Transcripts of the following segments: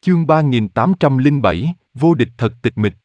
Chương 3807, vô địch thật tịch mịch.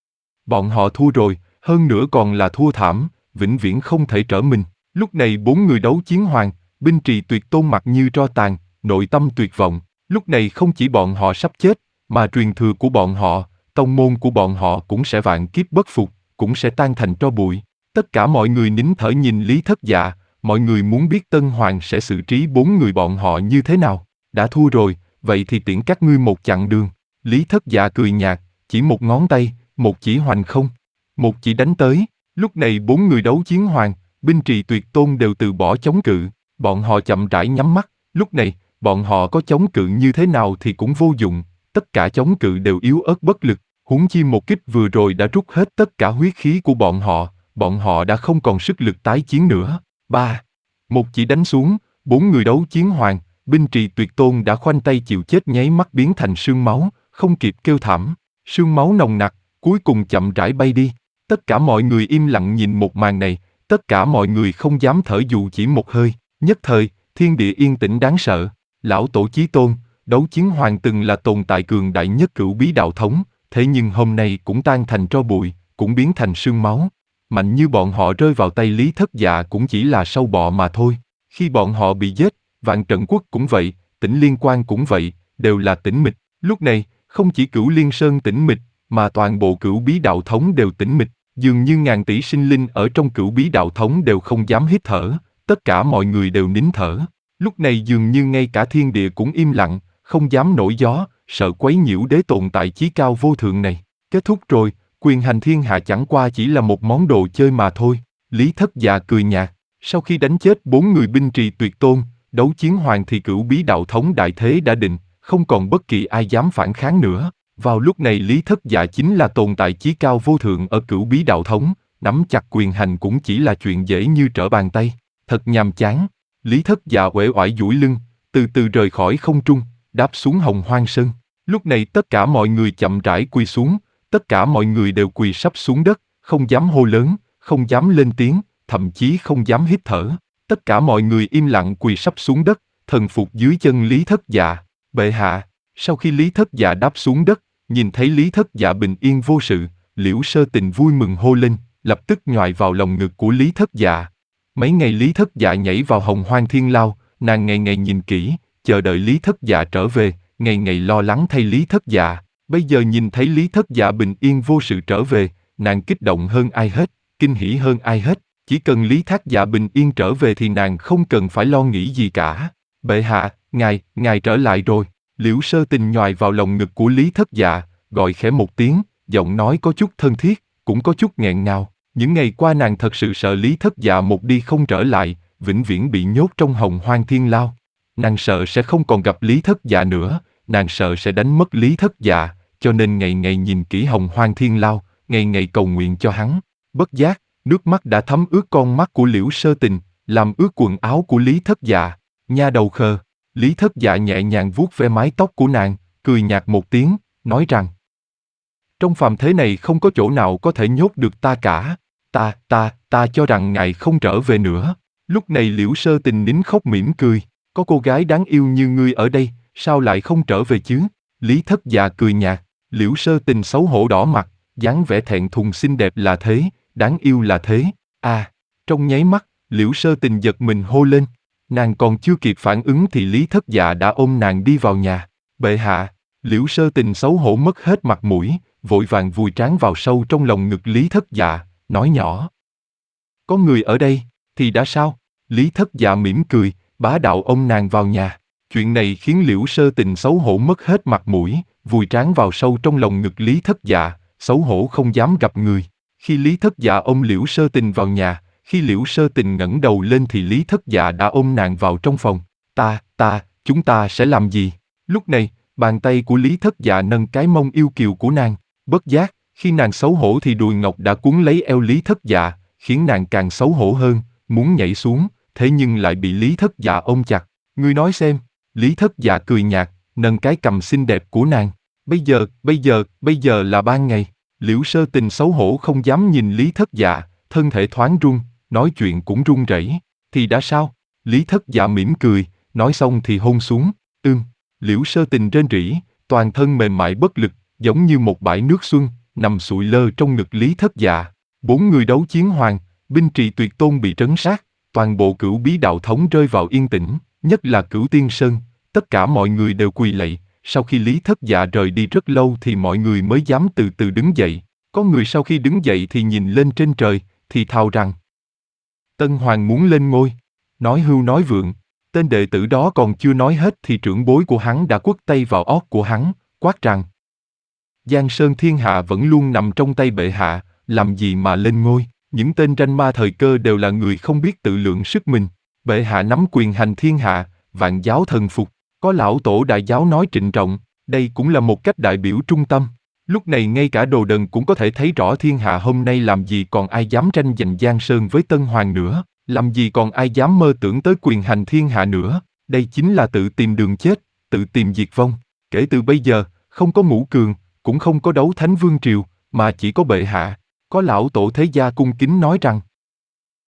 Bọn họ thua rồi, hơn nữa còn là thua thảm, vĩnh viễn không thể trở mình. Lúc này 4 người đấu chiến hoàng, binh trì tuyệt tôn mặt như tro tàn, nội tâm tuyệt vọng. Lúc này không chỉ bọn họ sắp chết, mà truyền thừa của bọn họ, tông môn của bọn họ cũng sẽ vạn kiếp bất phục, cũng sẽ tan thành tro bụi. Tất cả mọi người nín thở nhìn Lý Thất Dạ, mọi người muốn biết Tân Hoàng sẽ xử trí 4 người bọn họ như thế nào. Đã thua rồi, vậy thì tiễn các ngươi một chặng đường. Lý Thất Dạ cười nhạt, chỉ một ngón tay, một chỉ hoành không. Một chỉ đánh tới, lúc này 4 người đấu chiến hoàng, binh trì tuyệt tôn đều từ bỏ chống cự. Bọn họ chậm rãi nhắm mắt, lúc này, bọn họ có chống cự như thế nào thì cũng vô dụng, tất cả chống cự đều yếu ớt bất lực. Huống chi một kích vừa rồi đã rút hết tất cả huyết khí của bọn họ đã không còn sức lực tái chiến nữa. 3. Một chỉ đánh xuống, 4 người đấu chiến hoàng, binh trì tuyệt tôn đã khoanh tay chịu chết nháy mắt biến thành sương máu, không kịp kêu thảm. Sương máu nồng nặc, cuối cùng chậm rãi bay đi. Tất cả mọi người im lặng nhìn một màn này, tất cả mọi người không dám thở dù chỉ một hơi. Nhất thời, thiên địa yên tĩnh đáng sợ. Lão Tổ Chí Tôn, đấu chiến hoàng từng là tồn tại cường đại nhất cửu bí đạo thống, thế nhưng hôm nay cũng tan thành tro bụi, cũng biến thành sương máu. Mạnh như bọn họ rơi vào tay Lý Thất Dạ cũng chỉ là sâu bọ mà thôi. Khi bọn họ bị giết, Vạn Trận Quốc cũng vậy, Tĩnh Liên Quan cũng vậy, đều là tĩnh mịch. Lúc này, không chỉ Cửu Liên Sơn tĩnh mịch, mà toàn bộ cửu bí đạo thống đều tĩnh mịch. Dường như ngàn tỷ sinh linh ở trong cửu bí đạo thống đều không dám hít thở, tất cả mọi người đều nín thở. Lúc này dường như ngay cả thiên địa cũng im lặng, không dám nổi gió, sợ quấy nhiễu đế tồn tại chí cao vô thượng này. Kết thúc rồi, quyền hành thiên hạ chẳng qua chỉ là một món đồ chơi mà thôi. Lý Thất Dạ cười nhạt, sau khi đánh chết 4 người binh trì tuyệt tôn, đấu chiến hoàng thì cửu bí đạo thống đại thế đã định, không còn bất kỳ ai dám phản kháng nữa. Vào lúc này Lý Thất Dạ chính là tồn tại chí cao vô thượng ở cửu bí đạo thống, nắm chặt quyền hành cũng chỉ là chuyện dễ như trở bàn tay. Thật nhàm chán. Lý Thất Dạ uể oải duỗi lưng, từ từ rời khỏi không trung, đáp xuống Hồng Hoang Sơn. Lúc này tất cả mọi người chậm rãi quỳ xuống, tất cả mọi người đều quỳ sắp xuống đất, không dám hô lớn, không dám lên tiếng, thậm chí không dám hít thở. Tất cả mọi người im lặng quỳ sắp xuống đất, thần phục dưới chân Lý Thất Dạ. Bệ hạ. Sau khi Lý Thất Dạ đáp xuống đất, nhìn thấy Lý Thất Dạ bình yên vô sự, Liễu Sơ Tình vui mừng hô lên, lập tức nhoài vào lòng ngực của Lý Thất Dạ. Mấy ngày Lý Thất Dạ nhảy vào Hồng Hoang Thiên Lao, nàng ngày ngày nhìn kỹ, chờ đợi Lý Thất Dạ trở về, ngày ngày lo lắng thay Lý Thất Dạ. Bây giờ nhìn thấy Lý Thất Dạ bình yên vô sự trở về, nàng kích động hơn ai hết, kinh hỉ hơn ai hết. Chỉ cần Lý Thất Dạ bình yên trở về thì nàng không cần phải lo nghĩ gì cả. Bệ hạ, ngài trở lại rồi. Liễu Sơ Tình nhoài vào lòng ngực của Lý Thất Dạ, gọi khẽ một tiếng, giọng nói có chút thân thiết, cũng có chút nghẹn ngào. Những ngày qua nàng thật sự sợ Lý Thất Dạ một đi không trở lại, vĩnh viễn bị nhốt trong Hồng Hoang Thiên Lao. Nàng sợ sẽ không còn gặp Lý Thất Dạ nữa, nàng sợ sẽ đánh mất Lý Thất Dạ, cho nên ngày ngày nhìn kỹ Hồng Hoang Thiên Lao, ngày ngày cầu nguyện cho hắn. Bất giác, nước mắt đã thấm ướt con mắt của Liễu Sơ Tình, làm ướt quần áo của Lý Thất Dạ. Nha đầu khờ. Lý Thất Dạ nhẹ nhàng vuốt ve mái tóc của nàng, cười nhạt một tiếng, nói rằng: trong phàm thế này không có chỗ nào có thể nhốt được ta cả. Ta cho rằng ngài không trở về nữa. Lúc này Liễu Sơ Tình nín khóc mỉm cười, có cô gái đáng yêu như ngươi ở đây, sao lại không trở về chứ? Lý Thất Dạ cười nhạt, Liễu Sơ Tình xấu hổ đỏ mặt, dáng vẻ thẹn thùng xinh đẹp là thế, đáng yêu là thế. Trong nháy mắt, Liễu Sơ Tình giật mình hô lên. Nàng còn chưa kịp phản ứng thì Lý Thất Dạ đã ôm nàng đi vào nhà. Bệ hạ. Liễu Sơ Tình xấu hổ mất hết mặt mũi, vội vàng vùi trán vào sâu trong lòng ngực Lý Thất Dạ, nói nhỏ: có người ở đây, thì đã sao? Lý Thất Dạ mỉm cười, bá đạo ôm nàng vào nhà. Chuyện này khiến Liễu Sơ Tình xấu hổ mất hết mặt mũi, vùi trán vào sâu trong lòng ngực Lý Thất Dạ, xấu hổ không dám gặp người. Khi Lý Thất Dạ ôm Liễu Sơ Tình vào nhà, khi Liễu Sơ Tình ngẩng đầu lên thì Lý Thất Dạ đã ôm nàng vào trong phòng. Chúng ta sẽ làm gì? Lúc này, bàn tay của Lý Thất Dạ nâng cái mông yêu kiều của nàng. Bất giác, khi nàng xấu hổ thì đùi ngọc đã cuốn lấy eo Lý Thất Dạ, khiến nàng càng xấu hổ hơn, muốn nhảy xuống, thế nhưng lại bị Lý Thất Dạ ôm chặt. Ngươi nói xem. Lý Thất Dạ cười nhạt, nâng cái cằm xinh đẹp của nàng. Bây giờ là ban ngày. Liễu Sơ Tình xấu hổ không dám nhìn Lý Thất Dạ, thân thể thoáng run, nói chuyện cũng run rẩy. Thì đã sao? Lý Thất Dạ mỉm cười, nói xong thì hôn xuống. Liễu Sơ Tình rên rỉ, toàn thân mềm mại bất lực, giống như một bãi nước xuân, nằm sụi lơ trong ngực Lý Thất Dạ. 4 người đấu chiến hoàng, binh trì tuyệt tôn bị trấn sát, toàn bộ Cửu Bí đạo thống rơi vào yên tĩnh, nhất là Cửu Tiên Sơn, tất cả mọi người đều quỳ lạy. Sau khi Lý Thất Dạ rời đi rất lâu thì mọi người mới dám từ từ đứng dậy. Có người sau khi đứng dậy thì nhìn lên trên trời, thì thào rằng: Tân Hoàng muốn lên ngôi. Nói hưu nói vượng. Tên đệ tử đó còn chưa nói hết thì trưởng bối của hắn đã quất tay vào ót của hắn, quát rằng: Giang Sơn thiên hạ vẫn luôn nằm trong tay bệ hạ, làm gì mà lên ngôi. Những tên ranh ma thời cơ đều là người không biết tự lượng sức mình. Bệ hạ nắm quyền hành thiên hạ, vạn giáo thần phục. Có lão tổ đại giáo nói trịnh trọng, đây cũng là một cách đại biểu trung tâm. Lúc này ngay cả đồ đần cũng có thể thấy rõ thiên hạ hôm nay làm gì còn ai dám tranh giành Giang Sơn với Tân Hoàng nữa, làm gì còn ai dám mơ tưởng tới quyền hành thiên hạ nữa. Đây chính là tự tìm đường chết, tự tìm diệt vong. Kể từ bây giờ, không có Ngũ Cường, cũng không có đấu Thánh Vương Triều, mà chỉ có bệ hạ. Có lão tổ thế gia cung kính nói rằng: